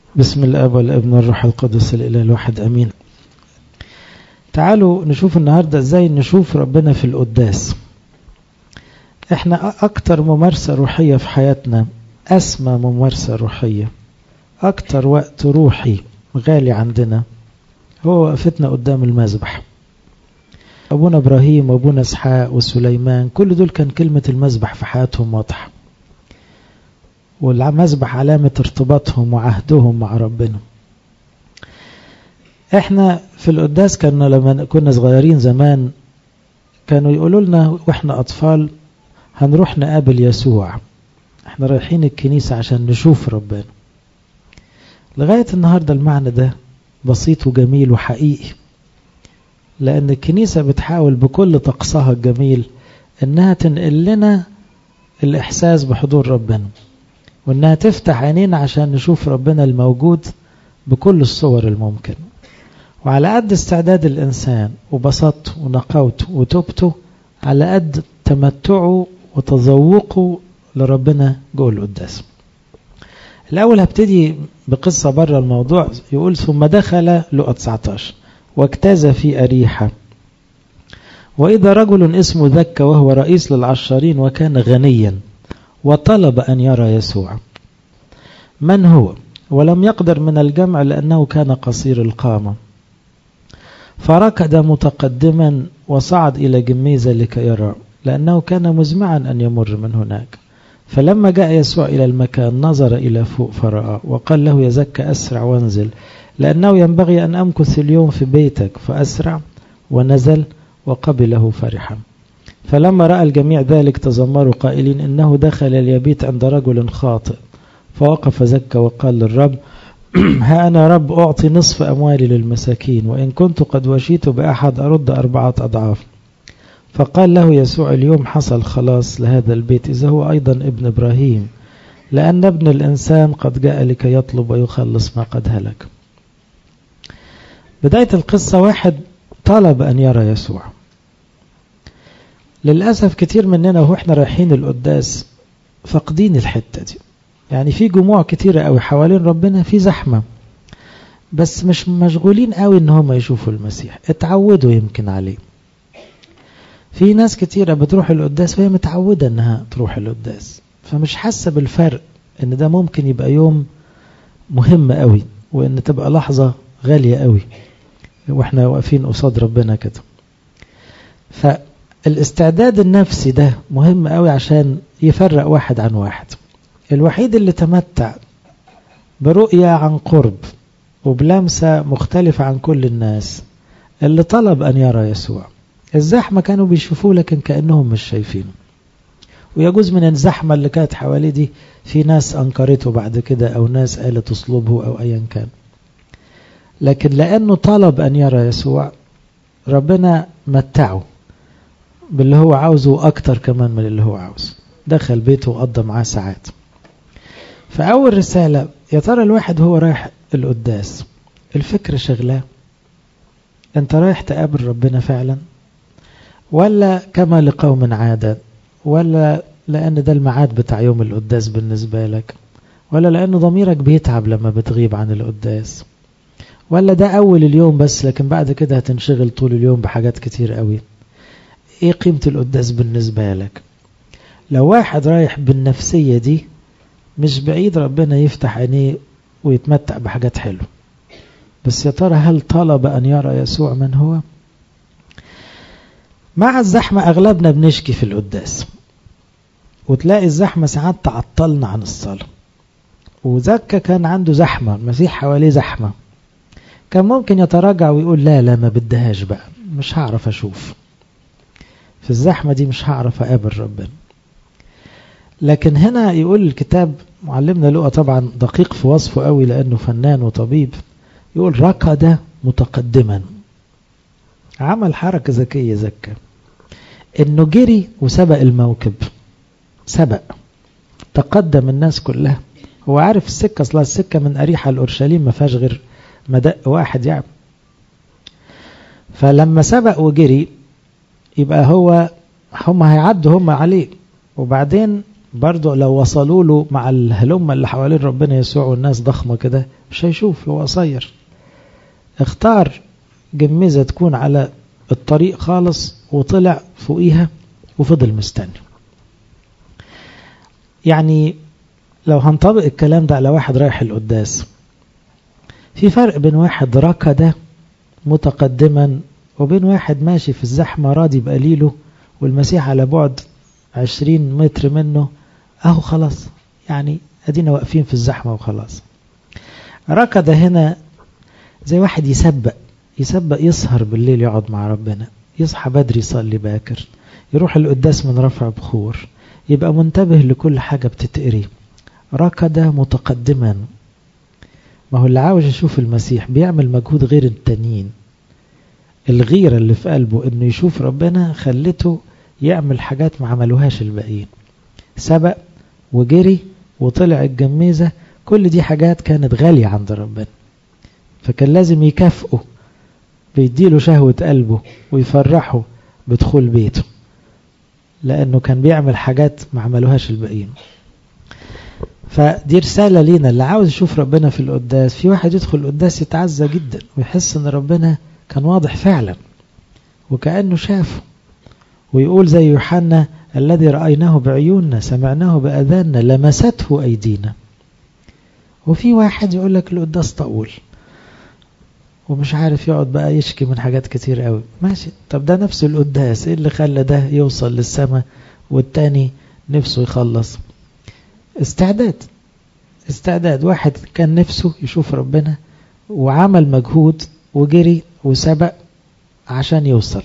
بسم الاب والابن والروح القدس الاله الواحد امين. تعالوا نشوف النهارده ازاي نشوف ربنا في القداس. احنا اكتر ممارسه روحيه في حياتنا، اسمى ممارسه روحيه، اكتر وقت روحي غالي عندنا هو وقفتنا قدام المذبح. ابونا ابراهيم وابونا اسحاق وسليمان كل دول كان كلمه المذبح في حياتهم واضحه، والمذبح علامة ارتباطهم وعهدهم مع ربنا. احنا في القداس كنا لما كنا صغيرين زمان كانوا يقولوا لنا واحنا اطفال هنروح نقابل يسوع، احنا رايحين الكنيسة عشان نشوف ربنا. لغاية النهاردة المعنى ده بسيط وجميل وحقيقي، لان الكنيسة بتحاول بكل طقسها الجميل انها تنقل لنا الاحساس بحضور ربنا، وانها تفتح عينينا عشان نشوف ربنا الموجود بكل الصور الممكن. وعلى قد استعداد الانسان وبساطته ونقاوته وتوبته، على قد تمتعه وتذوقه لربنا جوه القداس. الاول هبتدي بقصة بره الموضوع. يقول ثم دخل لقى 19 واجتاز في أريحة، واذا رجل اسمه ذكا وهو رئيس للعشارين وكان غنيا، وطلب أن يرى يسوع. من هو؟ ولم يقدر من الجمع لأنه كان قصير القامة، فركض متقدما وصعد إلى جميزة لكي يرى، لأنه كان مزمعا أن يمر من هناك. فلما جاء يسوع إلى المكان نظر إلى فوق فرأى، وقال له: يا زكا أسرع وانزل، لأنه ينبغي أن أمكث اليوم في بيتك. فأسرع ونزل وقبله فرحا. فلما رأى الجميع ذلك تذمروا قائلين: إنه دخل ليبيت عند رجل خاطئ. فوقف زكا وقال للرب: ها أنا رب أعطي نصف أموالي للمساكين، وإن كنت قد وشيت بأحد أرد 4 أضعاف. فقال له يسوع: اليوم حصل خلاص لهذا البيت، إذا هو أيضا ابن إبراهيم، لأن ابن الإنسان قد جاء لكي يطلب ويخلص ما قد هلك. بداية القصة واحد طلب أن يرى يسوع. للأسف كتير مننا وإحنا رايحين القداس فقدين الحتة دي. يعني في جموع كتيرة قوي حوالين ربنا، في زحمة، بس مش مشغولين قوي إن هم يشوفوا المسيح، اتعودوا يمكن عليه. في ناس كتيرة بتروح القداس وهي متعودة إنها تروح القداس، فمش حاسة بالفرق إن ده ممكن يبقى يوم مهم قوي، وإن تبقى لحظة غالية قوي وإحنا واقفين قصاد ربنا كده. الاستعداد النفسي ده مهم قوي عشان يفرق واحد عن واحد. الوحيد اللي تمتع برؤية عن قرب وبلمسة مختلفة عن كل الناس اللي طلب أن يرى يسوع. الزحمة كانوا بيشوفوه لكن كأنهم مش شايفينه، ويجوز من الزحمة اللي كانت حواليه دي في ناس أنكرته بعد كده، أو ناس قالت تصلبه أو أيا كان، لكن لأنه طلب أن يرى يسوع ربنا متعه باللي هو عاوزه أكتر كمان من اللي هو عاوزه. دخل بيته وقضى معاه ساعات. فأول رسالة، يا ترى الواحد هو رايح القداس الفكرة شغلاه؟ أنت رايح تقابل ربنا فعلا، ولا كما لقوم عادة، ولا لأن ده الميعاد بتاع يوم القداس بالنسبة لك، ولا لأنه ضميرك بيتعب لما بتغيب عن القداس، ولا ده أول اليوم بس لكن بعد كده هتنشغل طول اليوم بحاجات كتير قوي؟ ايه قيمة القداس بالنسبة لك؟ لو واحد رايح بالنفسية دي مش بعيد ربنا يفتح عينيه ويتمتع بحاجات حلوة. بس يا ترى هل طلب أن يرى يسوع من هو؟ مع الزحمة أغلبنا بنشكي في القداس، وتلاقي الزحمة ساعات تعطلنا عن الصلاة. وزكا كان عنده زحمة، المسيح حواليه زحمة، كان ممكن يتراجع ويقول لا ما بدهاش بقى، مش هعرف أشوف في الزحمة دي، مش هعرف أقابل ربنا. لكن هنا يقول الكتاب، معلمنا لقى طبعا دقيق في وصفه قوي لأنه فنان وطبيب، يقول ركض متقدما، عمل حركة ذكية زكا، انه جري وسبق الموكب، سبق تقدم الناس كلها. هو عارف السكة، اصلا السكة من أريحة لأورشليم ما فيهاش غير مدق واحد يعني. فلما سبق وجري يبقى هم هيعدوا هم عليه، وبعدين برضو لو وصلوا له مع الهلمة اللي حوالين ربنا يسوع والناس ضخمة كده مش هيشوف، هو قصير. اختار جميزة تكون على الطريق خالص وطلع فوقيها وفضل مستني. يعني لو هنطبق الكلام ده على واحد رايح القداس، في فرق بين واحد ركض متقدما وبين واحد ماشي في الزحمة راضي بقليله والمسيح على بعد 20 متر منه اهو خلاص، يعني ادينا واقفين في الزحمة وخلاص. ركض هنا زي واحد يسبق يسهر بالليل يقعد مع ربنا، يصحى بدري يصلي باكر، يروح القداس من رفع بخور، يبقى منتبه لكل حاجة بتتقري. ركض متقدما. ما هو اللي عاوز يشوف المسيح بيعمل مجهود غير التانيين. الغيرة اللي في قلبه انه يشوف ربنا خلته يعمل حاجات ما عملوهاش الباقيين. سبق وجري وطلع الجميزة، كل دي حاجات كانت غالية عند ربنا، فكان لازم يكافئه بيديله شهوة قلبه ويفرحه بدخول بيته، لأنه كان بيعمل حاجات ما عملوهاش الباقيين. فدي رسالة لينا اللي عاوز يشوف ربنا في القداس. في واحد يدخل القداس يتعزى جدا ويحس ان ربنا كان واضح فعلا وكأنه شافه، ويقول زي يوحنا الذي رأيناه بعيوننا سمعناه بأذاننا لمسته أيدينا. وفي واحد يقول لك القداس طول ومش عارف يقعد بقى يشكي من حاجات كتير قوي. ماشي، طب ده نفس القداس، ايه اللي خلى ده يوصل للسماء والتاني نفسه يخلص؟ استعداد. واحد كان نفسه يشوف ربنا وعمل مجهود وجري وسبق عشان يوصل.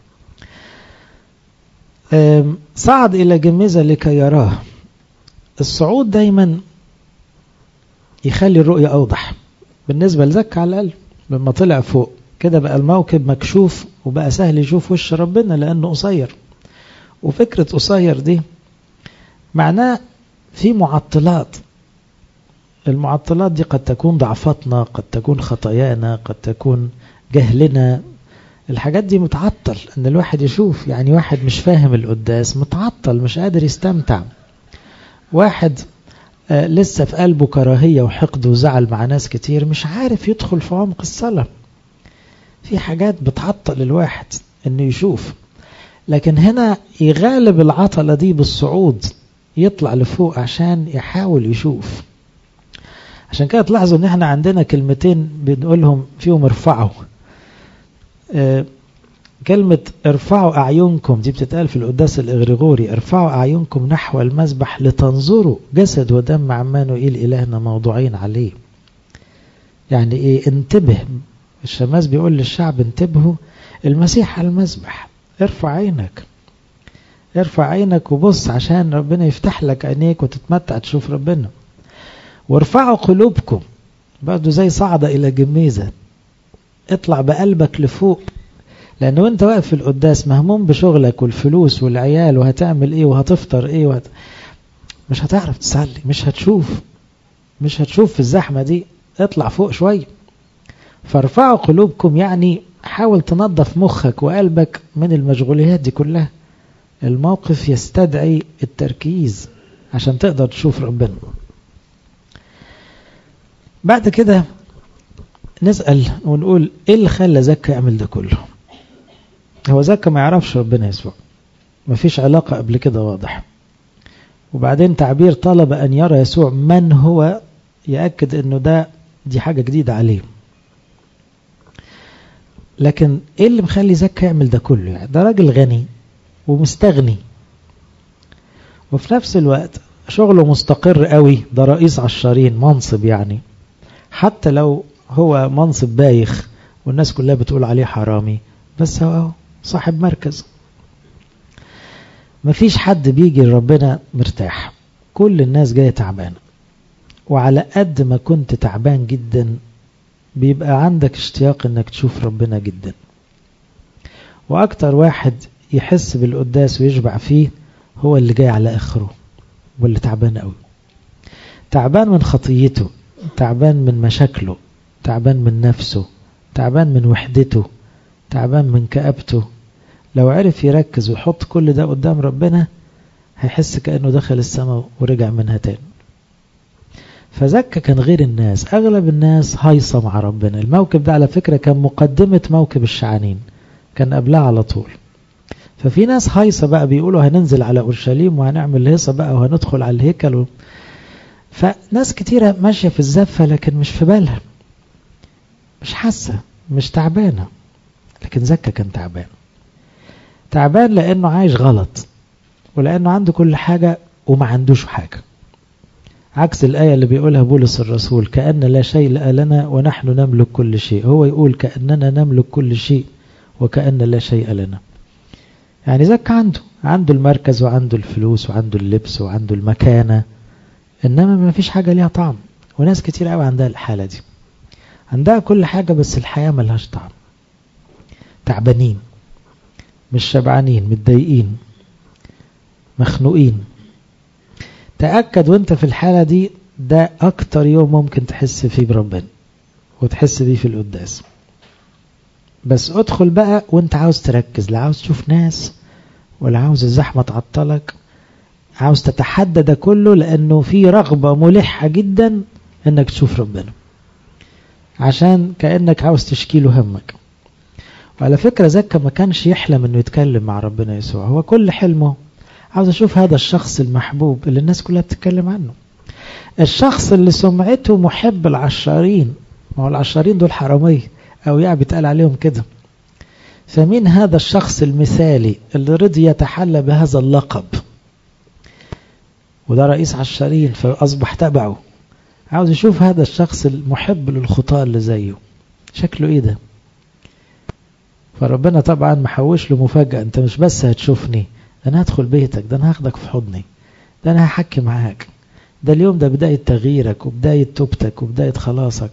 صعد إلى جميزة لكي يراه. الصعود دايما يخلي الرؤية أوضح بالنسبة لزكا على الأقل. لما طلع فوق كده بقى الموكب مكشوف وبقى سهل يشوف وش ربنا لأنه قصير. وفكرة قصير دي معناه في معطلات. المعطلات دي قد تكون ضعفاتنا، قد تكون خطايانا، قد تكون جهلنا. الحاجات دي متعطل ان الواحد يشوف. يعني واحد مش فاهم القداس متعطل مش قادر يستمتع. واحد لسه في قلبه كراهية وحقد وزعل مع ناس كتير مش عارف يدخل في عمق الصلاة. في حاجات بتعطل الواحد انه يشوف. لكن هنا يغالب العطلة دي بالصعود، يطلع لفوق عشان يحاول يشوف. عشان كده تلاحظوا ان احنا عندنا كلمتين بنقولهم فيهم ارفعوا. كلمة ارفعوا أعينكم دي بتتقال في القداس الإغريغوري، ارفعوا أعينكم نحو المذبح لتنظروا جسد ودم عمانوئيل إلهنا موضوعين عليه. يعني ايه؟ انتبه. الشماس بيقول للشعب انتبهوا، المسيح على المذبح، ارفع عينك وبص عشان ربنا يفتح لك عينيك وتتمتع تشوف ربنا. وارفعوا قلوبكم برضو زي صعد إلى جميزة، اطلع بقلبك لفوق. لأنه انت واقف في القداس مهموم بشغلك والفلوس والعيال وهتعمل ايه وهتفطر ايه مش هتعرف تصلي، مش هتشوف في الزحمة دي. اطلع فوق شوية. فارفعوا قلوبكم يعني حاول تنظف مخك وقلبك من المشغوليات دي كلها. الموقف يستدعي التركيز عشان تقدر تشوف ربنا. بعد كده نسأل ونقول ايه اللي خلى زكا يعمل ده كله؟ هو زكا ما يعرفش ربنا يسوع، ما فيش علاقة قبل كده واضح. وبعدين تعبير طلب أن يرى يسوع من هو يأكد أنه دي حاجة جديدة عليه. لكن ايه اللي مخلي زكا يعمل ده كله؟ يعني ده راجل غني ومستغني وفي نفس الوقت شغله مستقر قوي، ده رئيس عشارين منصب، يعني حتى لو هو منصب بايخ والناس كلها بتقول عليه حرامي بس هو صاحب مركز. مفيش حد بيجي لربنا مرتاح، كل الناس جاية تعبانة. وعلى قد ما كنت تعبان جدا بيبقى عندك اشتياق انك تشوف ربنا جدا. واكتر واحد يحس بالقداس ويشبع فيه هو اللي جاي على اخره واللي تعبان قوي، تعبان من خطيته، تعبان من مشاكله، تعبان من نفسه، تعبان من وحدته، تعبان من كآبته. لو عرف يركز ويحط كل ده قدام ربنا هيحس كأنه دخل السماء ورجع منها تاني. فزكا كان غير الناس. أغلب الناس هايصة مع ربنا. الموكب ده على فكرة كان مقدمة موكب الشعانين، كان قبلها على طول. ففي ناس هايصة بقى بيقولوا هننزل على أورشليم وهنعمل هيصة بقى وهندخل على الهيكل فناس كتيرة ماشية في الزفة لكن مش في بالها، مش حاسة، مش تعبانة. لكن زكا كان تعبان لأنه عايش غلط، ولأنه عنده كل حاجة وما عندوش حاجة. عكس الآية اللي بيقولها بولس الرسول كأن لا شيء لنا ونحن نملك كل شيء. هو يقول كأننا نملك كل شيء وكأن لا شيء لنا. يعني زكا عنده المركز وعنده الفلوس وعنده اللبس وعنده المكانة، إنما ما فيش حاجة ليها طعم. وناس كتير قوي عندها الحالة دي، عندها كل حاجة بس الحياة ملهاش طعم. تعبانين، مش شبعانين، متضايقين، مخنوقين. تأكد وانت في الحالة دي ده أكتر يوم ممكن تحس فيه بربنا وتحس بيه في القداس. بس ادخل بقى وانت عاوز تركز، لا عاوز تشوف ناس ولا عاوز الزحمة تعطلك، عاوز تتحدى ده كله لأنه في رغبة ملحة جدا انك تشوف ربنا، عشان كأنك عاوز تشكيله همك. وعلى فكرة زكا ما كانش يحلم انه يتكلم مع ربنا يسوع. هو كل حلمه عاوز اشوف هذا الشخص المحبوب اللي الناس كلها بتتكلم عنه، الشخص اللي سمعته محب العشارين. ما هو العشارين دول حرامية او يعني بيتقال عليهم كده. فمين هذا الشخص المثالي اللي رضي يتحلى بهذا اللقب؟ وده رئيس عشارين فأصبح تبعه. عاوز يشوف هذا الشخص المحب للخطاة اللي زيه شكله ايه ده. فربنا طبعا محوش له مفاجأة. انت مش بس هتشوفني، ده انا هدخل بيتك، ده انا هاخدك في حضني، ده انا هحكي معاك، ده اليوم ده بداية تغييرك وبداية توبتك وبداية خلاصك.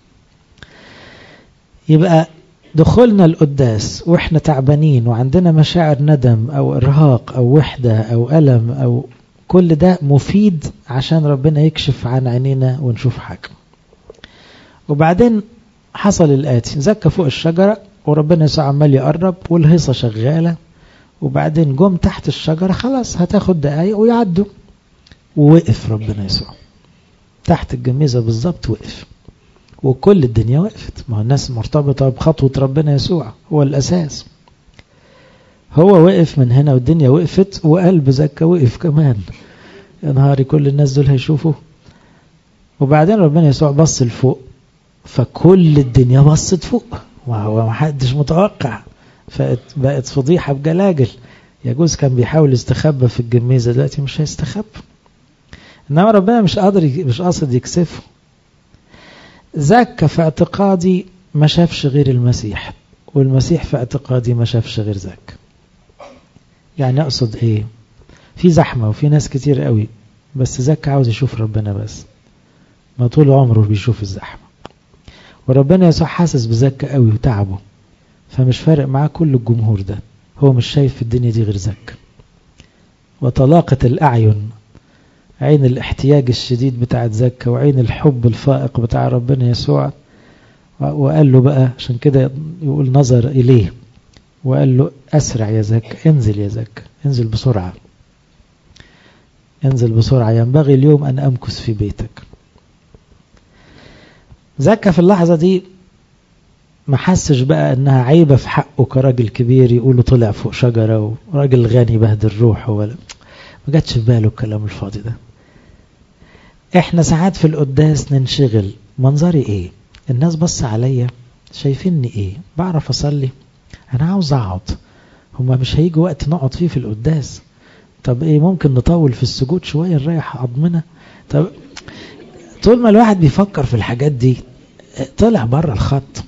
يبقى دخولنا القداس واحنا تعبانين وعندنا مشاعر ندم او ارهاق او وحدة او ألم او كل ده مفيد عشان ربنا يكشف عن عينينا ونشوف حاجة. وبعدين حصل الآتي: زكا فوق الشجرة وربنا يسوع عمال يقرب والهيصة شغالة، وبعدين جم تحت الشجرة خلاص هتاخد دقايق ويعدوا، ووقف ربنا يسوع تحت الجميزة بالظبط، وقف وكل الدنيا وقفت. ما هو الناس مرتبطة بخطوة ربنا يسوع، هو الأساس. هو وقف من هنا والدنيا وقفت، وقلب زكا وقف كمان. يا نهاري كل الناس دول هيشوفوا. وبعدين ربنا يسوع بص لفوق فكل الدنيا بصت فوق، وهو ما حدش متوقع، فبقت فضيحة بجلاجل. يجوز كان بيحاول يستخبى في الجميزة، دلوقتي مش هيستخبى. انما ربنا مش قاصد يكسفه. زكا في اعتقادي ما شافش غير المسيح، والمسيح في اعتقادي ما شافش غير زكا. يعني اقصد ايه؟ في زحمة وفي ناس كتير قوي، بس زكا عاوز يشوف ربنا بس، ما طول عمره بيشوف الزحمة. وربنا يسوع حاسس بزكا قوي وتعبه، فمش فارق معاه كل الجمهور ده، هو مش شايف في الدنيا دي غير زكا. وطلاقة الأعين، عين الاحتياج الشديد بتاع زكا وعين الحب الفائق بتاع ربنا يسوع. وقال له بقى عشان كده يقول نظر إليه وقال له: أسرع يا زكا، انزل يا زكا، انزل بسرعة، انزل بسرعة، ينبغي اليوم أن أمكث في بيتك. زكا في اللحظة دي ما حسش بقى انها عيبة في حقه كراجل كبير يقوله طلع فوق شجرة وراجل غني بهدل روحه، ولا ما جاتش في باله الكلام الفاضي ده. احنا ساعات في القداس ننشغل: منظري ايه؟ الناس بص عليا، شايفيني ايه؟ بعرف اصلي؟ انا عاوز اقعد، هما مش هيجي وقت نقعد فيه في القداس؟ طب ايه، ممكن نطول في السجود شوية نريح عظمنا؟ طب طول ما الواحد بيفكر في الحاجات دي طلع بره الخط.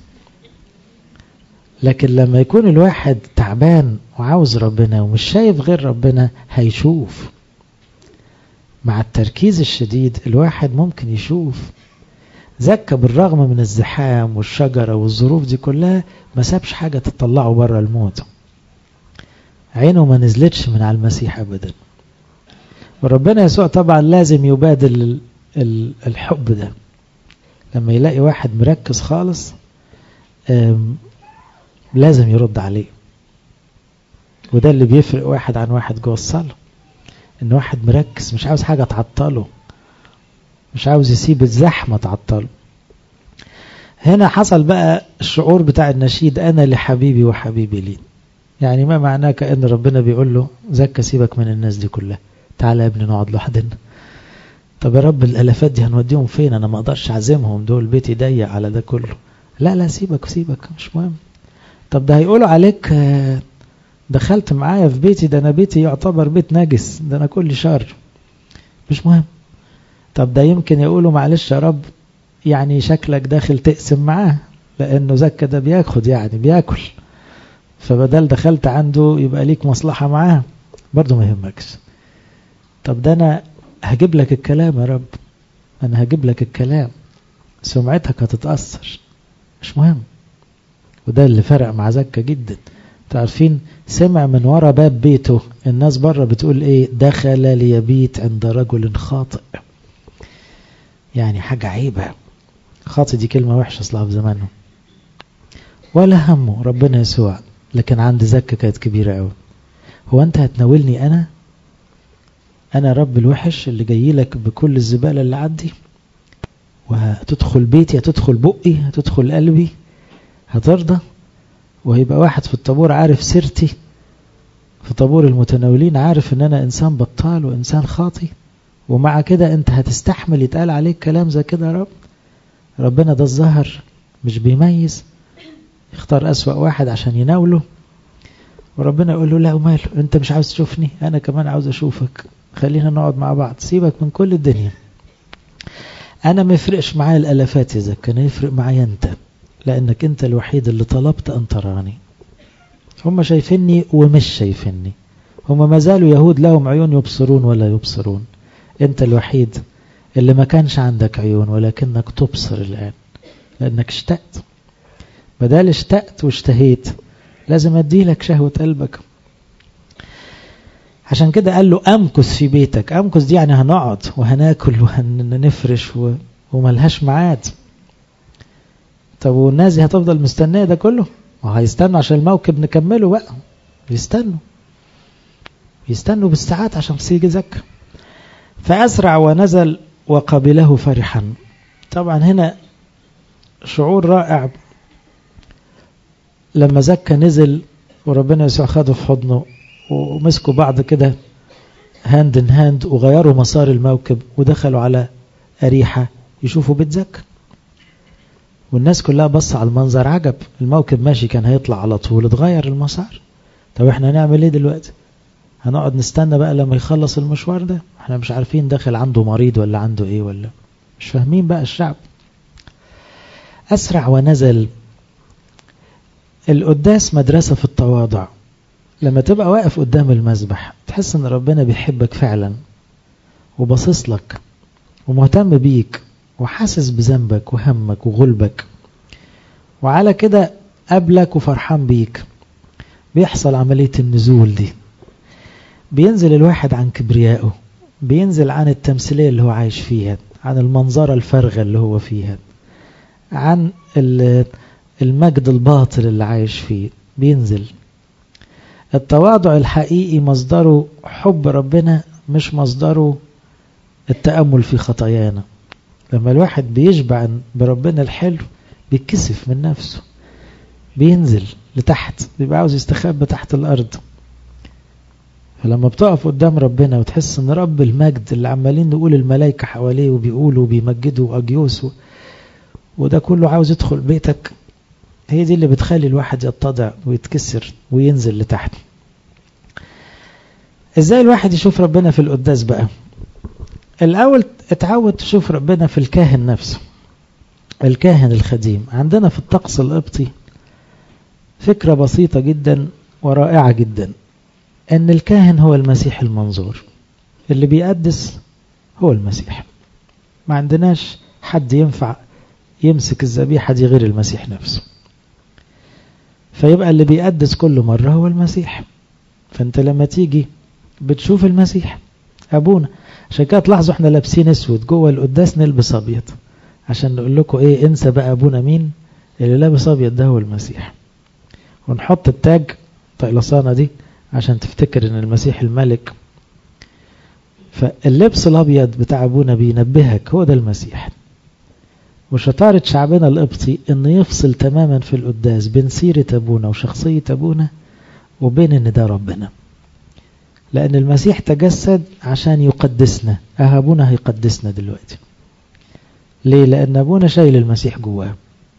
لكن لما يكون الواحد تعبان وعاوز ربنا ومش شايف غير ربنا هيشوف. مع التركيز الشديد الواحد ممكن يشوف. زكا بالرغم من الزحام والشجرة والظروف دي كلها ما سابش حاجة تطلعه بره الموت. عينه ما نزلتش من على المسيح أبدا. وربنا يسوع طبعا لازم يبادل الحب ده. لما يلاقي واحد مركز خالص لازم يرد عليه. وده اللي بيفرق واحد عن واحد جوه الصلاة. إن واحد مركز مش عاوز حاجة تعطله، مش عاوز يسيب الزحمة تعطله. هنا حصل بقى الشعور بتاع النشيد أنا لحبيبي وحبيبي لي. يعني ما معناه كأن ربنا بيقول له زكى سيبك من الناس دي كلها، تعالى يا ابني نقعد لوحدنا. طب يا رب الالافات دي هنوديهم فين؟ انا ما اقدرش اعزمهم، دول بيتي ضيق على ده كله. لا سيبك مش مهم. طب ده هيقولوا عليك دخلت معايا في بيتي، ده انا بيتي يعتبر بيت نجس، ده انا كل شهر، مش مهم. طب ده يمكن يقولوا معلش يا رب يعني شكلك داخل تقسم معاه، لانه زكى ده بياخد يعني بياكل، فبدل دخلت عنده يبقى ليك مصلحة معاه، برضو ما يهمكش. طب ده انا هجيب لك الكلام يا رب، انا هجيب لك الكلام، سمعتك هتتأثر، مش مهم. وده اللي فرق مع زكا جدا. تعرفين سمع من ورا باب بيته الناس بره بتقول ايه؟ دخل ليبيت عند رجل خاطئ. يعني حاجة عيبة، خاطئ دي كلمة وحشة اصلها في زمانه. ولا همه ربنا يسوع، لكن عند زكا كانت كبيرة قوي. هو انت هتناولني انا رب الوحش اللي جاي لك بكل الزبالة اللي عندي، وهتدخل بيتي، هتدخل بقي، هتدخل قلبي، هترضى؟ وهيبقى واحد في الطابور عارف سيرتي، في طابور المتناولين عارف ان انا انسان بطال وانسان خاطي، ومع كده انت هتستحمل يتقال عليك كلام زي كده يا رب؟ ربنا ده الظهر مش بيميز، يختار اسوأ واحد عشان يناوله. وربنا يقول له لا وماله، انت مش عاوز تشوفني، انا كمان عاوز اشوفك، خلينا نقعد مع بعض، سيبك من كل الدنيا. انا ما يفرقش معايا الالافات اذا كان يفرق معايا انت، لانك انت الوحيد اللي طلبت ان تراني. هم شايفيني ومش شايفيني، هم ما زالوا يهود لهم عيون يبصرون ولا يبصرون. انت الوحيد اللي ما كانش عندك عيون ولكنك تبصر الان، لانك اشتقت. بدل اشتقت واشتهيت لازم اديلك شهوة قلبك. عشان كده قال له امكث في بيتك. امكث دي يعني هنقعد وهناكل وهنفرش وملهاش معاد. طب والناس دي هتفضل مستنيه ده كله؟ وهيستنوا عشان الموكب نكمله بقى، يستنوا بالساعات عشان تيجي زكا. فأسرع ونزل وقبله فرحا. طبعا هنا شعور رائع لما زكا نزل وربنا يسوع خده في حضنه ومسكوا بعض كده هاند ان هاند وغيروا مسار الموكب ودخلوا على أريحة يشوفوا بيت زكا. والناس كلها بص على المنظر عجب، الموكب ماشي كان هيطلع على طول، اتغير المسار. طب احنا هنعمل ايه دلوقتي؟ هنقعد نستنى بقى لما يخلص المشوار ده؟ احنا مش عارفين داخل عنده مريض ولا عنده ايه، ولا مش فاهمين بقى الشعب. أسرع ونزل. القداس مدرسة في التواضع. لما تبقى واقف قدام المذبح تحس ان ربنا بيحبك فعلا وباصص لك ومهتم بيك وحاسس بذنبك وهمك وغلبك، وعلى كده قبلك وفرحان بيك. بيحصل عملية النزول دي، بينزل الواحد عن كبريائه، بينزل عن التمثيلية اللي هو عايش فيها، عن المنظرة الفارغة اللي هو فيها، عن المجد الباطل اللي عايش فيه، بينزل. التواضع الحقيقي مصدره حب ربنا، مش مصدره التأمل في خطايانا. لما الواحد بيشبع بربنا الحلو بيتكسف من نفسه، بينزل لتحت، بيبقى عاوز يستخبى تحت الأرض. فلما بتقف قدام ربنا وتحس ان رب المجد اللي عمالين نقول الملائكة حواليه وبيقولوا وبيمجدوا أجيوس وده كله عاوز يدخل بيتك، هي دي اللي بتخلي الواحد يتضع ويتكسر وينزل لتحت. ازاي الواحد يشوف ربنا في القداس بقى؟ الأول اتعود تشوف ربنا في الكاهن نفسه، الكاهن الخديم. عندنا في الطقس القبطي فكرة بسيطة جدا ورائعة جدا، ان الكاهن هو المسيح المنظور، اللي بيقدس هو المسيح. ما عندناش حد ينفع يمسك الذبيحة دي غير المسيح نفسه، فيبقى اللي بيقدس كل مرة هو المسيح. فانت لما تيجي بتشوف المسيح أبونا. عشان كده تلاحظوا احنا لابسين اسود جوه القداس نلبس ابيض، عشان نقول لكم ايه، انسى بقى ابونا مين، اللي لابس ابيض ده هو المسيح. ونحط التاج طيلسانة دي عشان تفتكر ان المسيح الملك. فاللبس الأبيض بتاع أبونا بينبهك هو ده المسيح. وشطارة شعبنا القبطي إنه يفصل تماما في القداس بين سيرة أبونا وشخصية أبونا وبين إن ده ربنا، لأن المسيح تجسد عشان يقدسنا. أبونا هيقدسنا دلوقتي ليه؟ لأن أبونا شايل المسيح جواه.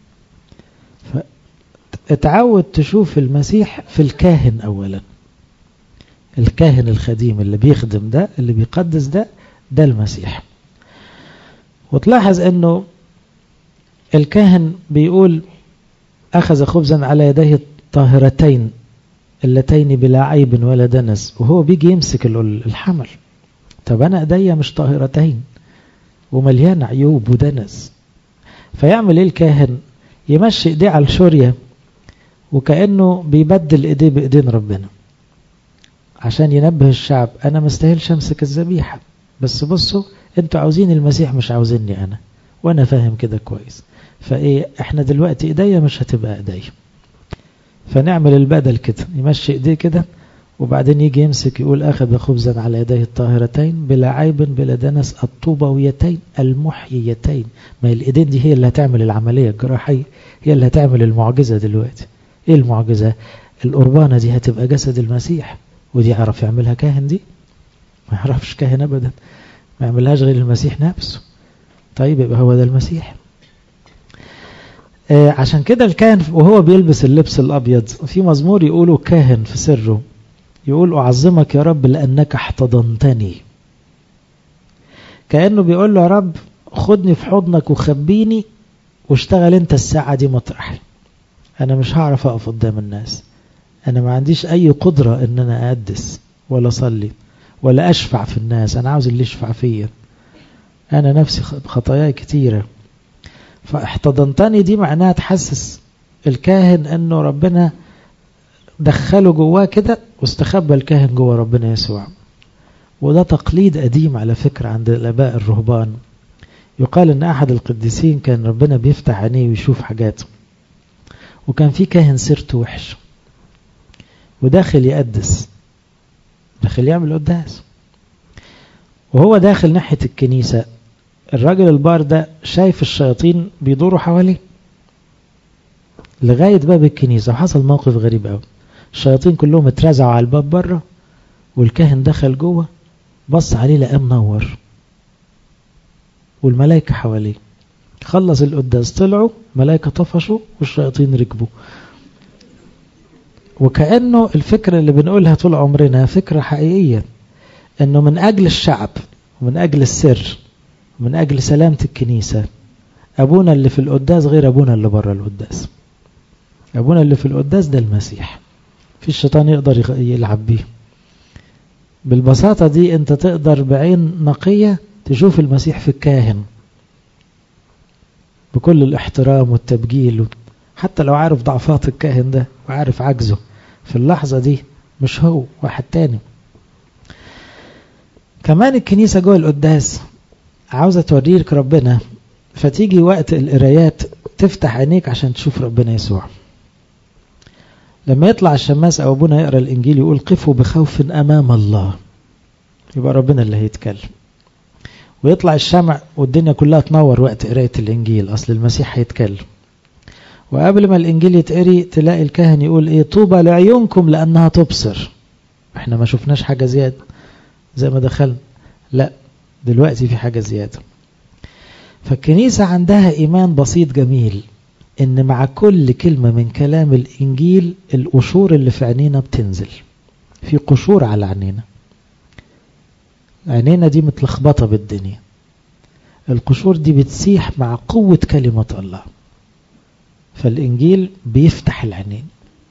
اتعود تشوف المسيح في الكاهن أولا، الكاهن الخديم اللي بيخدم ده، اللي بيقدس ده المسيح. وتلاحظ أنه الكاهن بيقول أخذ خبزا على يديه الطاهرتين اللتين بلا عيب ولا دنس، وهو بيجي يمسك الحمل. طب أنا أيديا مش طاهرتين ومليان عيوب ودنس، فيعمل إيه الكاهن؟ يمشي إيديه على الشورية وكأنه بيبدل إيديه بإيدين ربنا عشان ينبه الشعب أنا مستاهلش أمسك الذبيحة، بس بصوا أنتوا عاوزين المسيح مش عاوزيني أنا، وأنا فاهم كده كويس. فإيه إحنا دلوقتي إيديا مش هتبقى إيديا، فنعمل البدل كده، يمشي إيديه كده وبعدين يجي يمسك يقول أخذ خبزا على يديه الطاهرتين بلا عيب بلا دنس الطوبويتين المحييتين. ما الإيدين دي هي اللي هتعمل العملية الجراحية، هي اللي هتعمل المعجزة دلوقتي. إيه المعجزة؟ القربانة دي هتبقى جسد المسيح، ودي يعرف يعملها كاهن؟ دي ما يعرفش كاهن أبدا، ما يعملهاش غير المسيح نفسه. طيب يبقى هو ده المسيح. عشان كده الكاهن وهو بيلبس اللبس الأبيض في مزمور يقوله كاهن في سره، يقول أعظمك يا رب لأنك احتضنتني. كأنه بيقول له يا رب خدني في حضنك وخبيني واشتغل انت الساعة دي مطرحي. أنا مش هعرف أقف قدام الناس، أنا ما عنديش أي قدرة أن أنا أقدس ولا أصلي ولا أشفع في الناس، أنا عاوز اللي يشفع فيا، أنا نفسي خطاياي كتيرة. فاحتضنتني دي معناها تحسس الكاهن أنه ربنا دخله جواه كده واستخبى الكاهن جوه ربنا يسوع. وده تقليد قديم على فكرة عند الآباء الرهبان. يقال أن أحد القديسين كان ربنا بيفتح عينيه ويشوف حاجاته، وكان في كاهن سيرته وحش وداخل يقدس، داخل يعمل قداس، وهو داخل ناحية الكنيسة الراجل البار ده شايف الشياطين بيدوروا حواليه لغاية باب الكنيسة. وحصل موقف غريب قوي، الشياطين كلهم اترزعوا على الباب بره، والكاهن دخل جوه بص عليه لقاه منور والملائكة حواليه. خلص القداس طلعوا ملائكة طفشوا والشياطين ركبوا. وكأنه الفكرة اللي بنقولها طول عمرنا فكرة حقيقية، انه من اجل الشعب ومن اجل السر ومن اجل سلامة الكنيسة ابونا اللي في القداس غير ابونا اللي بره القداس. ابونا اللي في القداس ده المسيح، في الشيطان يقدر يلعب بيه. بالبساطة دي انت تقدر بعين نقية تشوف المسيح في الكاهن بكل الاحترام والتبجيل، حتى لو عارف ضعفات الكاهن ده وعارف عجزه في اللحظة دي مش هو، واحد تاني. كمان الكنيسة جوه القداس عاوزة توريك ربنا، فتيجي وقت القرايات تفتح عينيك عشان تشوف ربنا يسوع. لما يطلع الشماس أو أبونا يقرأ الإنجيل يقول قفوا بخوف أمام الله، يبقى ربنا اللي هيتكلم. ويطلع الشمع والدنيا كلها تنور وقت قراية الإنجيل، أصل المسيح هيتكلم. وقبل ما الإنجيل يتقري تلاقي الكاهن يقول إيه؟ طوبى لعيونكم لأنها تبصر. إحنا ما شفناش حاجة زيادة زي ما دخلنا، لا دلوقتي في حاجة زيادة. فالكنيسة عندها إيمان بسيط جميل، إن مع كل كلمة من كلام الإنجيل القشور اللي في عينينا بتنزل. في قشور على عينينا، عينينا دي متلخبطة بالدنيا، القشور دي بتسيح مع قوة كلمة الله، فالإنجيل بيفتح العينين.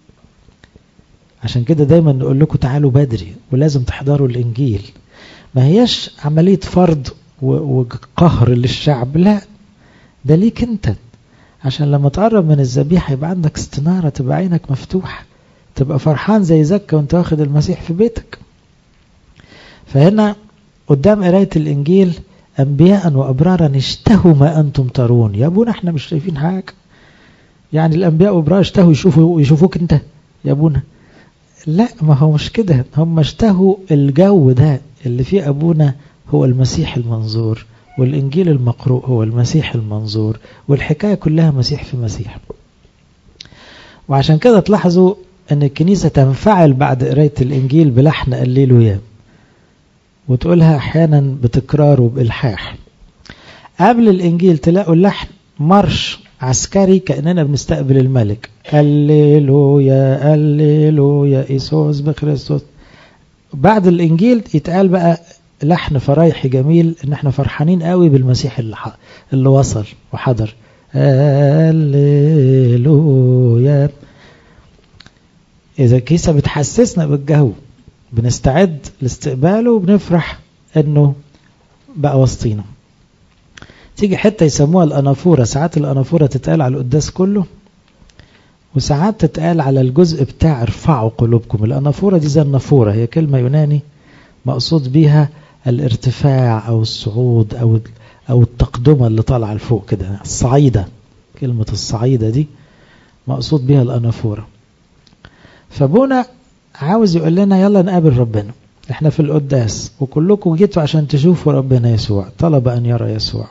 عشان كده دايما نقول لكم تعالوا بدري ولازم تحضروا الإنجيل. ما هيش عملية فرض وقهر للشعب، لا ده ليك انت، عشان لما تقرب من الذبيحة يبقى عندك استنارة، تبقى عينك مفتوحة، تبقى فرحان زي زكا وانت واخد المسيح في بيتك. فهنا قدام قراية الإنجيل أنبياء وأبرارا اشتهوا ما أنتم ترون. يا أبونا احنا مش شايفين حاجة، يعني الأنبياء وأبرار اشتهوا يشوفوك انت يا أبونا؟ لا، ما هو مش كده، هم اشتهوا الجو ده اللي فيه أبونا هو المسيح المنظور، والإنجيل المقروء هو المسيح المنظور، والحكاية كلها مسيح في مسيح. وعشان كده تلاحظوا أن الكنيسة تنفعل بعد قراية الإنجيل بلحن هللويا، وتقولها أحيانا بتكرار وبإلحاح. قبل الإنجيل تلاقوا اللحن مرش عسكري كأننا بنستقبل الملك، هللويا هللويا إيسوس بخريستوس. بعد الإنجيل يتقال بقى لحن فرايحي جميل، إن احنا فرحانين قوي بالمسيح اللي وصل وحضر، هللويا. إذا الكنيسة بتحسسنا بالجو بنستعد لاستقباله وبنفرح إنه بقى وسطينا. تيجي حتة يسموها الأنافورة، ساعات الأنافورة تتقال على القداس كله، وساعات تتقال على الجزء بتاع ارفعوا قلوبكم. الأنافورة دي زي النافورة، هي كلمة يوناني مقصود بيها الارتفاع أو الصعود أو التقدمة اللي طالعة لفوق كده، الصعيدة. كلمة الصعيدة دي مقصود بيها الأنافورة. فابونا عاوز يقول لنا يلا نقابل ربنا، احنا في القداس وكلكم جيتوا عشان تشوفوا ربنا يسوع، طلب أن يرى يسوع.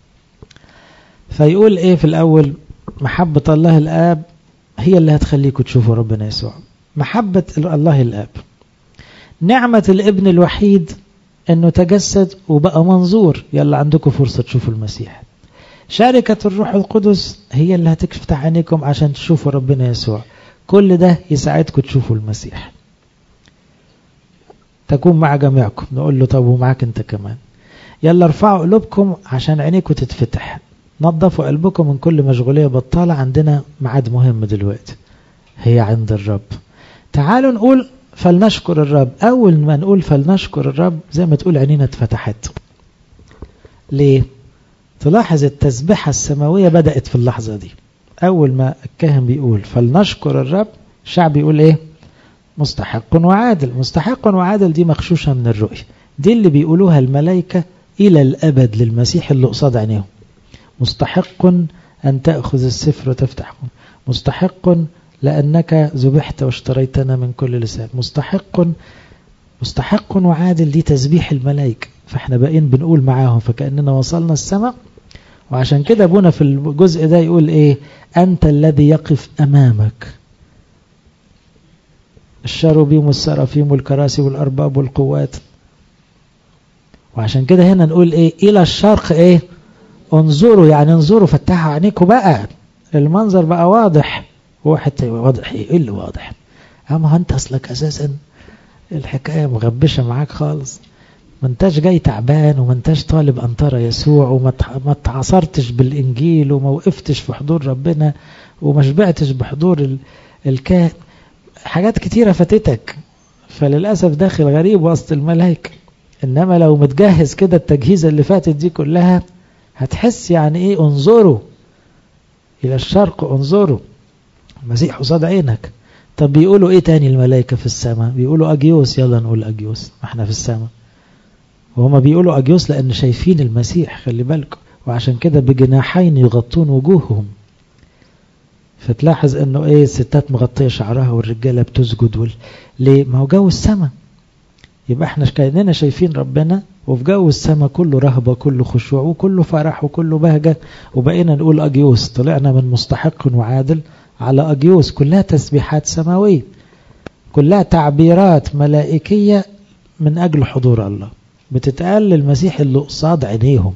فيقول ايه في الأول؟ محبة الله الآب هي اللي هتخليكم تشوفوا ربنا يسوع. محبة الله الآب، نعمة الابن الوحيد انه تجسد وبقى منظور، يلا عندكم فرصة تشوفوا المسيح. شركة الروح القدس هي اللي هتفتح عينيكم عشان تشوفوا ربنا يسوع. كل ده يساعدكم تشوفوا المسيح. تكون مع جميعكم، نقول له طب ومعك انت كمان، يلا ارفعوا قلوبكم عشان عينيكم تتفتح، نظفوا قلبكم من كل مشغولية بطالة، عندنا ميعاد مهم دلوقتي هي عند الرب. تعالوا نقول فلنشكر الرب. أول ما نقول فلنشكر الرب زي ما تقول عينينا اتفتحت. ليه؟ تلاحظ التسبيحة السماوية بدأت في اللحظة دي. أول ما الكاهن بيقول فلنشكر الرب، الشعب يقول ايه؟ مستحق وعادل. مستحق وعادل دي مخشوشة من الرؤية، دي اللي بيقولوها الملائكة إلى الأبد للمسيح اللي قصاد عينيهم. مستحق أن تأخذ السفر وتفتحه، مستحق لأنك ذبحت واشتريتنا من كل لسان. مستحق وعادل دي تسبيح الملائكة، فاحنا بقين بنقول معاهم فكأننا وصلنا السماء. وعشان كده ابونا في الجزء ده يقول ايه؟ أنت الذي يقف أمامك الشروبيم والسرافيم والكراسي والأرباب والقوات. وعشان كده هنا نقول ايه؟ إلى الشرق ايه؟ انظروا، يعني انظروا، فتحوا عينيكم بقى، المنظر بقى واضح. واحد واضح ايه اللي واضح؟ اما انت اصلك اساسا الحكاية مغبشة معاك خالص، ما انتاش جاي تعبان، وما انتاش طالب أن ترى يسوع، وما تعصرتش بالإنجيل، وما وقفتش في حضور ربنا، وما شبعتش بحضور الكاهن. حاجات كتيرة فاتتك، فللأسف داخل غريب وسط الملائكة. إنما لو متجهز كده التجهيزة اللي فاتت دي كلها، هتحس يعني ايه انظروا إلى الشرق، انظروا المسيح قصاد عينك. طب بيقولوا ايه تاني الملائكة في السماء؟ بيقولوا أجيوس، يلا نقول أجيوس، ما احنا في السماء. وهما بيقولوا أجيوس لأن شايفين المسيح، خلي بالكم، وعشان كده بجناحين يغطون وجوههم. فتلاحظ انه ايه؟ الستات مغطية شعرها والرجالة بتسجد ليه؟ ما هو جو السماء. يبقى احنا كأننا شايفين ربنا، وفي جو السماء كله رهبة، كله خشوع، وكله فرح، وكله بهجة. وبقينا نقول أجيوس، طلعنا من مستحق وعادل على أجيوس. كلها تسبيحات سماوية، كلها تعبيرات ملائكية من أجل حضور الله، بتتقال للمسيح اللي قصاد عينيهم.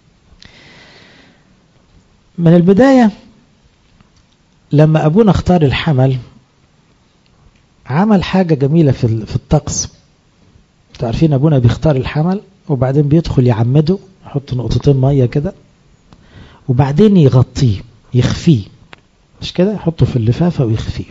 من البداية لما أبونا اختار الحمل، عمل حاجة جميلة في الطقس. تعرفين أبونا بيختار الحمل وبعدين بيدخل يعمده، يحط نقطتين مية كده، وبعدين يغطيه يخفيه، مش كده؟ يحطه في اللفافة ويخفيه،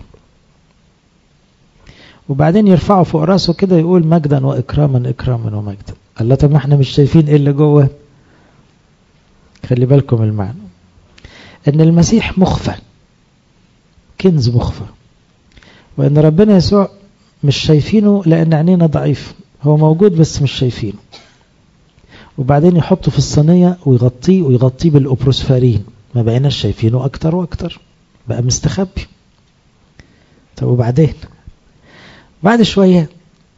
وبعدين يرفعه فوق راسه كده، يقول مجدا وإكراما، إكراما ومجدا. الله، طب ما احنا مش شايفين ايه اللي جوه؟ خلي بالكم المعنى، ان المسيح مخفى، كنز مخفى، وان ربنا يسوع مش شايفينه لان عينينا ضعيف، هو موجود بس مش شايفينه. وبعدين يحطه في الصينية ويغطيه بالأبروسفارين، ما بقيناش شايفينه أكتر وأكتر، بقى مستخبي. طب وبعدين بعد شوية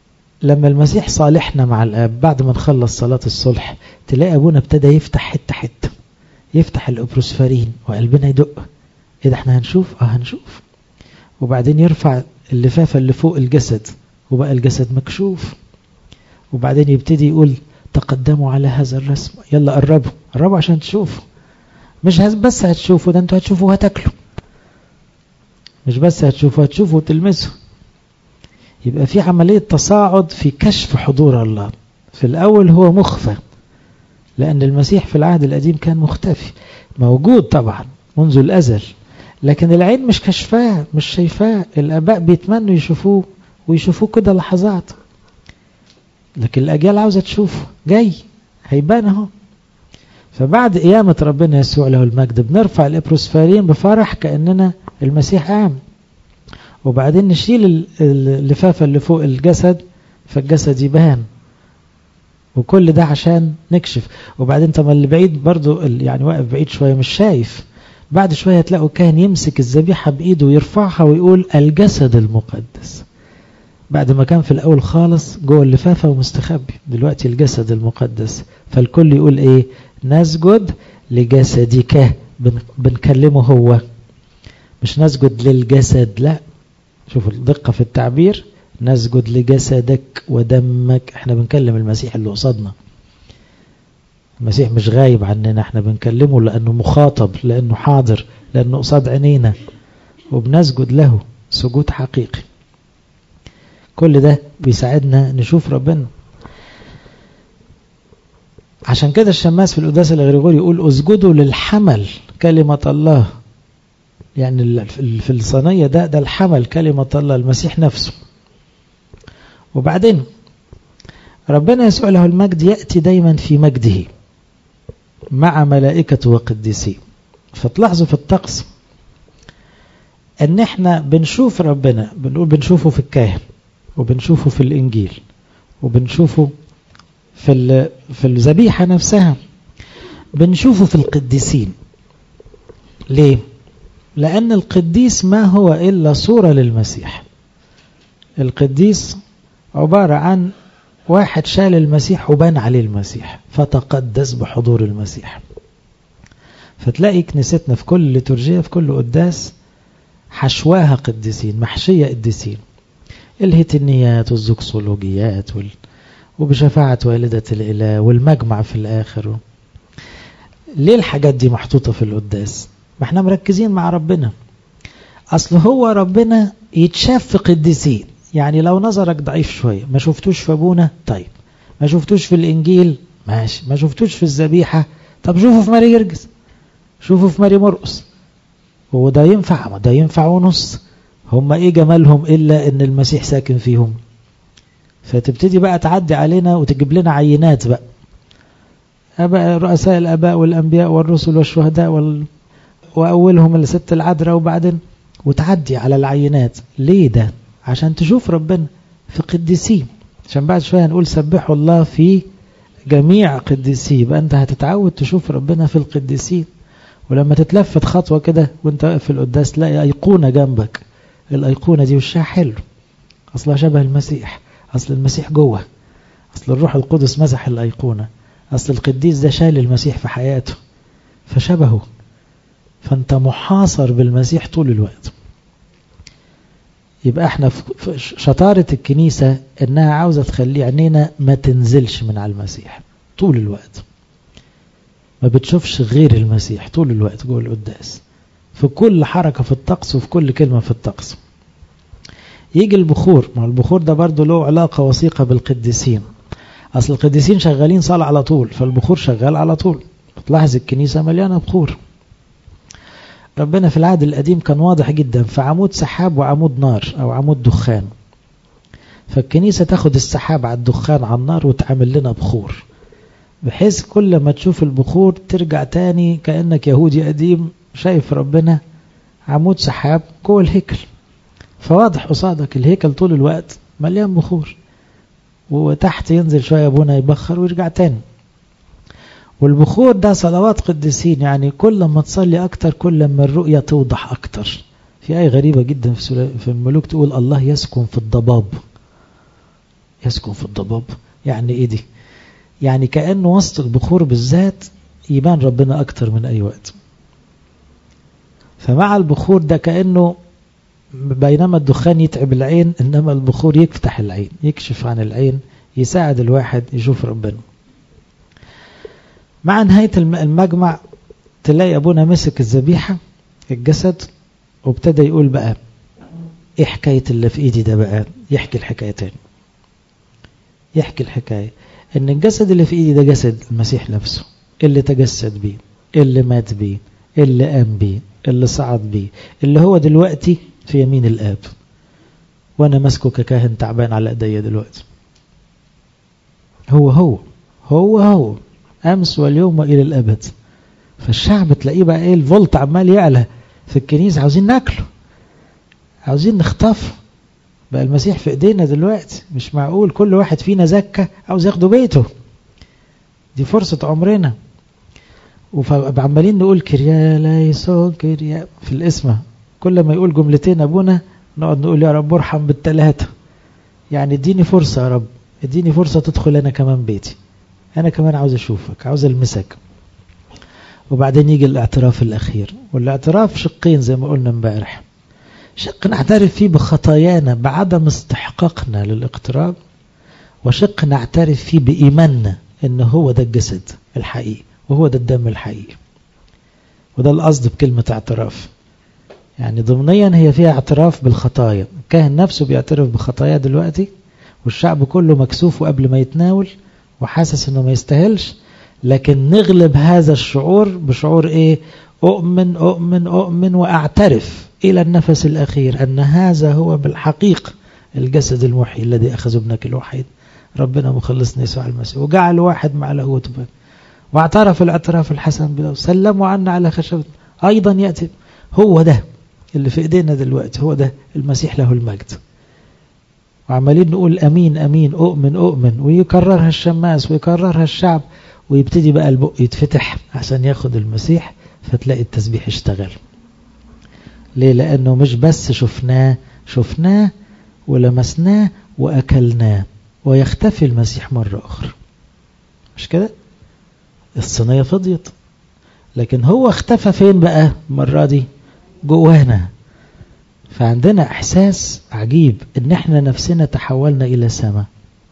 لما المسيح صالحنا مع الآب بعد ما نخلص صلاة الصلح، تلاقي أبونا ابتدى يفتح حتة حتة، يفتح الأبروسفارين وقلبنا يدق، إيه ده احنا هنشوف؟ هنشوف. وبعدين يرفع اللفافة اللي فوق الجسد وبقى الجسد مكشوف. وبعدين يبتدي يقول تقدموا على هذا الرسم، يلا قربوا عشان تشوفوا. مش بس هتشوفوا، ده انتوا هتشوفوا وهتاكلوا. مش بس هتشوفوا وتلمسوا. يبقى في عملية تصاعد في كشف حضور الله. في الأول هو مخفى، لأن المسيح في العهد القديم كان مختفي، موجود طبعا منذ الأزل، لكن العين مش كشفاه، مش شايفاه. الآباء بيتمنوا يشوفوه ويشوفوه كده لحظات، لكن الأجيال عاوزة تشوفه، جاي هيبان اهو. فبعد قيامة ربنا يسوع له المجد بنرفع الإبروسفارين بفرح كأننا المسيح قام، وبعدين نشيل اللفافة اللي فوق الجسد فالجسد يبان، وكل ده عشان نكشف. وبعدين طبعا اللي بعيد برضو يعني واقف بعيد شوية مش شايف، بعد شوية تلاقوا كان يمسك الذبيحة بإيده ويرفعها ويقول الجسد المقدس. بعد ما كان في الأول خالص جوه اللفافة ومستخبي، دلوقتي الجسد المقدس. فالكل يقول إيه؟ نسجد لجسدك، بنكلمه هو، مش نسجد للجسد، لا. شوفوا الدقة في التعبير، نسجد لجسدك ودمك. احنا بنكلم المسيح اللي قصادنا. المسيح مش غايب عننا، احنا بنكلمه لأنه مخاطب، لأنه حاضر، لأنه قصاد عينينا، وبنسجد له سجود حقيقي. كل ده بيساعدنا نشوف ربنا. عشان كده الشماس في القداس الغريغوري يقول اسجدوا للحمل كلمة الله، يعني في الصينية ده الحمل كلمة الله، المسيح نفسه. وبعدين ربنا يسوع له المجد يأتي دايما في مجده مع ملائكة وقديسين. فتلاحظوا في الطقس ان احنا بنشوف ربنا، بنقول بنشوفه في الكاهن، وبنشوفه في الإنجيل، وبنشوفه في الذبيحة نفسها، بنشوفه في القديسين. ليه؟ لأن القديس ما هو إلا صورة للمسيح. القديس عبارة عن واحد شال المسيح وبان عليه المسيح فتقدس بحضور المسيح. فتلاقي كنيستنا في كل ليتورجية، في كل قداس حشواها قديسين، محشية قديسين، الهيتنيات والزوكسولوجيات وبشفاعة والدة الإله والمجمع في الآخر. ليه الحاجات دي محطوطة في القداس؟ ما احنا مركزين مع ربنا. أصل هو ربنا يتشاف في قديسين. يعني لو نظرك ضعيف شوية، ما شفتوش في أبونا، طيب ما شفتوش في الإنجيل، ماشي، ما شفتوش في الذبيحة، طب شوفوا في ماري جرجس، شوفوا في ماري مرقس. هو ده ينفع؟ ما ده ينفع ونص. هم ايه جمالهم إلا ان المسيح ساكن فيهم؟ فتبتدي بقى تعدي علينا وتجيب لنا عينات بقى، أباء رؤساء الآباء والأنبياء والرسل والشهداء وأولهم الست العذراء، وبعدين وتعدي على العينات. ليه ده؟ عشان تشوف ربنا في قديسين، عشان بعد شوية نقول سبحوا الله في جميع قديسيه. يبقى أنت هتتعود تشوف ربنا في القديسين. ولما تتلفت خطوة كده وانت واقف في القداس تلاقي أيقونة جنبك، الأيقونة دي وشها حلو، أصلها شبه المسيح، أصل المسيح جوه، أصل الروح القدس مسح الأيقونة، أصل القديس ده شال المسيح في حياته فشبهه. فأنت محاصر بالمسيح طول الوقت. يبقى احنا في شطارة الكنيسة انها عاوزة تخلي عينينا ما تنزلش من على المسيح طول الوقت، ما بتشوفش غير المسيح طول الوقت جوه القداس، في كل حركة في الطقس وفي كل كلمة في الطقس. يجي البخور، ما البخور ده برضو له علاقة وثيقة بالقديسين. أصل القديسين شغالين صلاة على طول، فالبخور شغال على طول. تلاحظ الكنيسة مليانة بخور. ربنا في العهد القديم كان واضح جدا في عمود سحاب وعمود نار أو عمود دخان، فالكنيسة تاخد السحاب على الدخان على النار وتعمل لنا بخور، بحيث كل ما تشوف البخور ترجع تاني كأنك يهودي قديم شايف ربنا عمود سحاب جوه الهيكل. فواضح قصادك الهيكل طول الوقت مليان بخور، وتحت ينزل شوية ابونا يبخر ويرجع تاني. والبخور ده صلوات قديسين، يعني كل ما تصلي أكتر كل ما الرؤية توضح أكتر. في آية غريبة جدا في الملوك تقول الله يسكن في الضباب. يسكن في الضباب. يعني ايه دي؟ يعني كأنه وسط البخور بالذات يبان ربنا أكتر من أي وقت. فمع البخور ده كأنه بينما الدخان يتعب العين، إنما البخور يفتح العين، يكشف عن العين، يساعد الواحد يشوف ربنا. مع نهاية المجمع تلاقي أبونا مسك الذبيحة الجسد وابتدى يقول بقى إيه حكاية اللي في إيدي ده بقى. يحكي الحكاية تاني، يحكي الحكاية إن الجسد اللي في إيدي ده جسد المسيح نفسه، اللي تجسد بيه، اللي مات بيه، اللي قام بيه، اللي صعد بيه، اللي هو دلوقتي في يمين الآب، وأنا ماسكه ككاهن تعبان على إيديا دلوقتي. هو أمس واليوم وإلى الأبد. فالشعب تلاقيه بقى إيه، الفولت عمال يعلى في الكنيسة، عاوزين ناكله، عاوزين نخطفه. بقى المسيح في إيدينا دلوقتي، مش معقول كل واحد فينا زكى عاوز ياخده بيته. دي فرصة عمرنا. وعمالين نقول كريا ليسون كريا في الاسم، كل ما يقول جملتين أبونا نقعد نقول يا رب ارحم بالثلاثة. يعني اديني فرصة يا رب، اديني فرصة تدخل أنا كمان بيتي، أنا كمان عاوز أشوفك، عاوز ألمسك. وبعدين يجي الاعتراف الأخير، والاعتراف شقين زي ما قلنا امبارح. شق نعترف فيه بخطايانا بعدم استحقاقنا للاقتراب، وشق نعترف فيه بإيماننا إن هو ده الجسد الحقيقي وهو ده الدم الحقيقي. وده القصد بكلمة اعتراف. يعني ضمنيا هي فيها اعتراف بالخطايا، الكاهن نفسه بيعترف بخطايا دلوقتي، والشعب كله مكسوف وقبل ما يتناول وحاسس انه ما يستاهلش. لكن نغلب هذا الشعور بشعور ايه؟ أؤمن أؤمن أؤمن وأعترف إلى النفس الأخير أن هذا هو بالحقيقة الجسد المحيي الذي أخذ ابنك الوحيد ربنا مخلصنا يسوع المسيح، وجعل واحد مع لاهوت، واعترف الاعتراف الحسن بله، سلموا عنا على خشبة. أيضا يأتي هو ده اللي في إيدينا دلوقتي، هو ده المسيح له المجد. وعمالين نقول أمين أمين أؤمن أؤمن، ويكررها الشماس ويكررها الشعب، ويبتدي بقى البق يتفتح عشان ياخد المسيح. فتلاقي التسبيح اشتغل. ليه؟ لأنه مش بس شفناه ولمسناه وأكلناه، ويختفي المسيح مرة أخرى. مش كده؟ الصينية فضيت، لكن هو اختفى فين بقى المرة دي؟ جوانا. فعندنا إحساس عجيب إن احنا نفسنا تحولنا إلى سماء،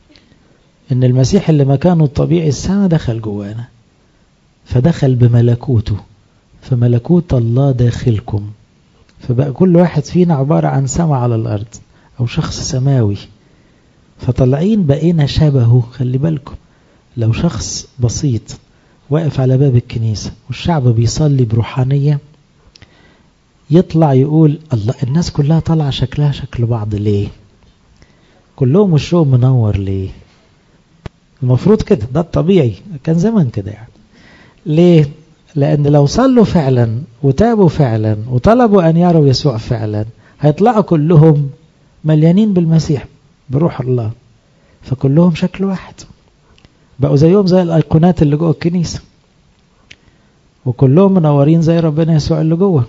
إن المسيح اللي مكانه الطبيعي السماء دخل جوانا، فدخل بملكوته، فملكوت الله داخلكم. فبقى كل واحد فينا عبارة عن سماء على الأرض أو شخص سماوي. فطلعين بقينا شبهه. خلي بالكم، لو شخص بسيط واقف على باب الكنيسة والشعب بيصلي بروحانية، يطلع يقول الله، الناس كلها طالعة شكلها شكل بعض ليه؟ كلهم وشهم منور ليه؟ المفروض كده، ده الطبيعي، كان زمان كده يعني. ليه؟ لأن لو صلوا فعلا وتابوا فعلا وطلبوا أن يروا يسوع فعلا، هيطلعوا كلهم مليانين بالمسيح بروح الله، فكلهم شكل واحد، بقوا زيهم زي الأيقونات اللي جوه الكنيسة، وكلهم منورين زي ربنا يسوع اللي جوه.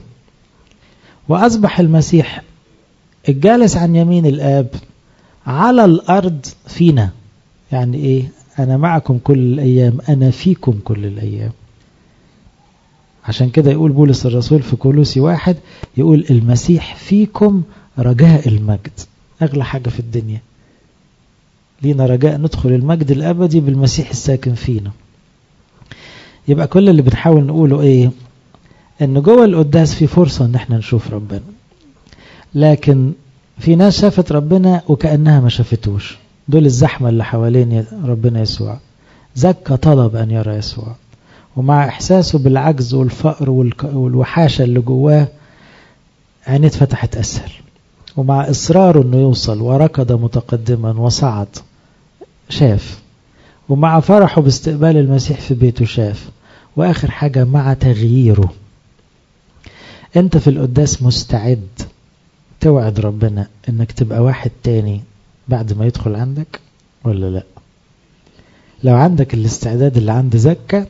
وأصبح المسيح الجالس عن يمين الآب على الأرض فينا. يعني إيه؟ أنا معكم كل الأيام، أنا فيكم كل الأيام. عشان كده يقول بولس الرسول في كولوسي 1، يقول المسيح فيكم رجاء المجد. أغلى حاجة في الدنيا لينا رجاء ندخل المجد الأبدي بالمسيح الساكن فينا. يبقى كل اللي بنحاول نقوله إيه؟ إن جوه القداس في فرصة إن احنا نشوف ربنا، لكن في ناس شافت ربنا وكأنها ما شافتوش. دول الزحمة اللي حوالين ربنا يسوع. زكى طلب أن يرى يسوع، ومع إحساسه بالعجز والفقر والوحاشة اللي جواه عينيه اتفتحت أسهل، ومع إصراره أنه يوصل وركض متقدما وصعد شاف، ومع فرحه باستقبال المسيح في بيته شاف، وآخر حاجة مع تغييره. أنت في القداس مستعد توعد ربنا أنك تبقى واحد تاني بعد ما يدخل عندك ولا لا؟ لو عندك الاستعداد اللي عند زكا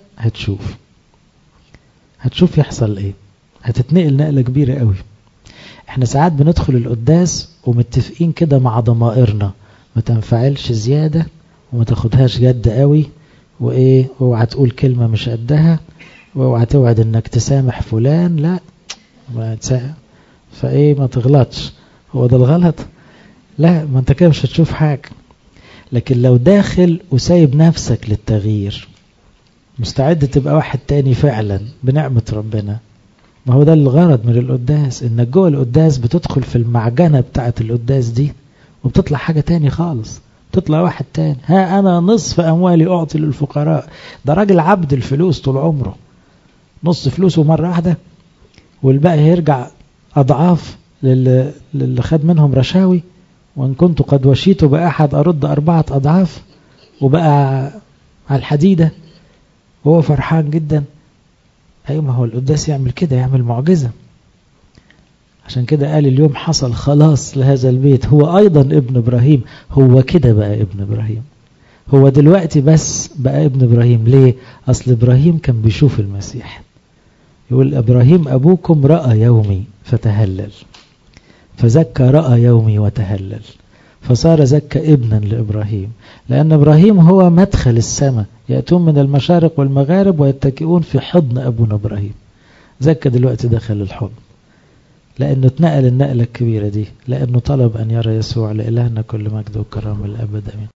هتشوف يحصل ايه. هتتنقل نقلة كبيرة قوي. احنا ساعات بندخل القداس ومتفقين كده مع ضمائرنا، ما تنفعلش زيادة وما تاخدهاش جد قوي، وايه، اوعى تقول كلمة مش قدها، واوعى توعد انك تسامح فلان، لا ما تسامح فايه ما تغلطش. هو ده الغلط؟ لا، ما انت كده مش هتشوف حاجة. لكن لو داخل وسايب نفسك للتغيير، مستعد تبقى واحد تاني فعلا بنعمة ربنا. ما هو ده الغرض من القداس، انك جوه القداس بتدخل في المعجنة بتاعة القداس دي وبتطلع حاجة تاني خالص، تطلع واحد تاني. ها انا نصف اموالي اعطي للفقراء. ده راجل عبد الفلوس طول عمره، نص فلوسه مرة واحدة والباقي هيرجع اضعاف للي خد منهم رشاوي. وان كنت قد وشيت بأحد ارد 4 أضعاف، وبقى على الحديدة وهو فرحان جدا. ايوه، ما هو القداس يعمل كده، يعمل معجزة. عشان كده قال اليوم حصل خلاص لهذا البيت، هو ايضا ابن ابراهيم. هو كده بقى ابن ابراهيم، هو دلوقتي بس بقى ابن ابراهيم. ليه؟ اصل ابراهيم كان بيشوف المسيح. يقول ابراهيم ابوكم رأى يومي فتهلل، فزكى رأى يومي وتهلل، فصار زكى ابنا لإبراهيم. لأن إبراهيم هو مدخل السماء، يأتون من المشارق والمغارب ويتكئون في حضن أبونا إبراهيم. زكى دلوقتي دخل الحضن، لأنه اتنقل النقلة الكبيرة دي، لأنه طلب أن يرى يسوع. لإلهنا كل مجد وكرامة الأبد، آمين.